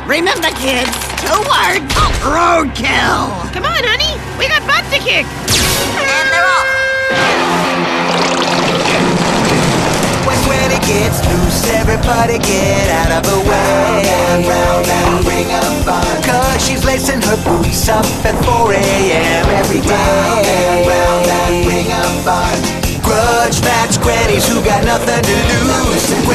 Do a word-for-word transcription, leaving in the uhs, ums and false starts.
Remember, kids, two words, roadkill. Come on, honey, we got butt to kick. And they're off. When Granny gets loose, everybody get out of the way. Round and round and ring a fun. Cause she's lacing her boots up at four A M every day. Round and round and ring a fun. Grudge match grannies who got nothing to lose.